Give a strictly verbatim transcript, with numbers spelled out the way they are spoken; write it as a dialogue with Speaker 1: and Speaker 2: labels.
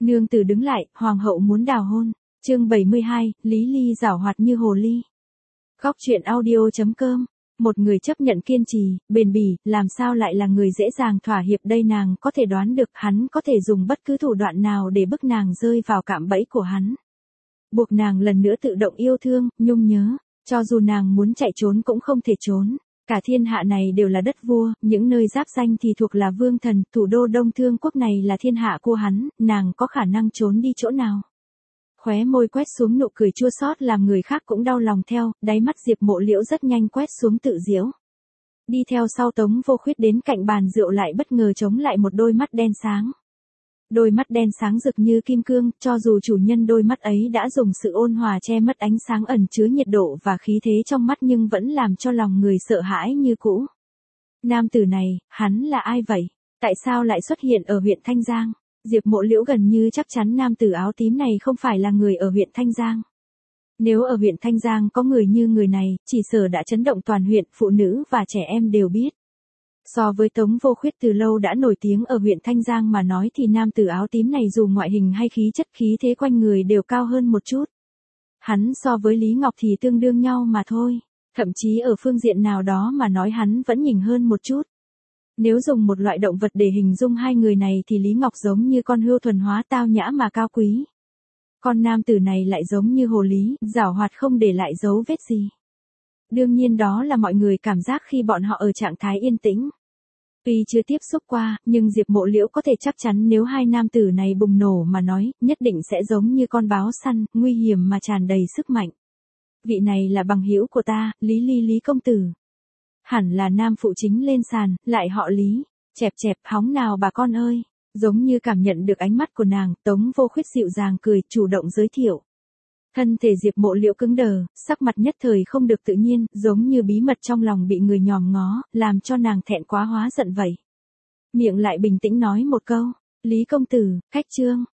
Speaker 1: Nương tử đứng lại, hoàng hậu muốn đào hôn. Chương bảy mươi hai, Lý Ly giảo hoạt như hồ ly. Góc truyện audio.com. Một người chấp nhận kiên trì, bền bỉ, làm sao lại là người dễ dàng thỏa hiệp đây, nàng có thể đoán được hắn có thể dùng bất cứ thủ đoạn nào để bức nàng rơi vào cạm bẫy của hắn. Buộc nàng lần nữa tự động yêu thương, nhung nhớ, cho dù nàng muốn chạy trốn cũng không thể trốn. Cả thiên hạ này đều là đất vua, những nơi giáp danh thì thuộc là vương thần, thủ đô Đông Thương quốc này là thiên hạ của hắn, nàng có khả năng trốn đi chỗ nào. Khóe môi quét xuống nụ cười chua xót làm người khác cũng đau lòng theo, đáy mắt Diệp Mộ Liễu rất nhanh quét xuống tự giễu. Đi theo sau Tống Vô Khuyết đến cạnh bàn rượu lại bất ngờ chống lại một đôi mắt đen sáng. Đôi mắt đen sáng rực như kim cương, cho dù chủ nhân đôi mắt ấy đã dùng sự ôn hòa che mất ánh sáng ẩn chứa nhiệt độ và khí thế trong mắt nhưng vẫn làm cho lòng người sợ hãi như cũ. Nam tử này, hắn là ai vậy? Tại sao lại xuất hiện ở huyện Thanh Giang? Diệp Mộ Liễu gần như chắc chắn nam tử áo tím này không phải là người ở huyện Thanh Giang. Nếu ở huyện Thanh Giang có người như người này, chỉ sợ đã chấn động toàn huyện, phụ nữ và trẻ em đều biết. So với Tống Vô Khuyết từ lâu đã nổi tiếng ở huyện Thanh Giang mà nói thì nam tử áo tím này dù ngoại hình hay khí chất khí thế quanh người đều cao hơn một chút. Hắn so với Lý Ngọc thì tương đương nhau mà thôi, thậm chí ở phương diện nào đó mà nói hắn vẫn nhỉnh hơn một chút. Nếu dùng một loại động vật để hình dung hai người này thì Lý Ngọc giống như con hươu thuần hóa tao nhã mà cao quý. Con nam tử này lại giống như hồ lý, giảo hoạt không để lại dấu vết gì. Đương nhiên đó là mọi người cảm giác khi bọn họ ở trạng thái yên tĩnh. Tuy chưa tiếp xúc qua, nhưng Diệp Mộ Liễu có thể chắc chắn nếu hai nam tử này bùng nổ mà nói, nhất định sẽ giống như con báo săn, nguy hiểm mà tràn đầy sức mạnh. Vị này là bằng hữu của ta, Lý Ly Lý công tử. Hẳn là nam phụ chính lên sàn, lại họ Lý. Chẹp chẹp, hóng nào bà con ơi. Giống như cảm nhận được ánh mắt của nàng, Tống Vô Khuyết dịu dàng cười, chủ động giới thiệu. Thân thể Diệp Mộ Liễu cứng đờ, sắc mặt nhất thời không được tự nhiên, giống như bí mật trong lòng bị người nhòm ngó, làm cho nàng thẹn quá hóa giận vậy. Miệng lại bình tĩnh nói một câu, Lý công tử, khách trương,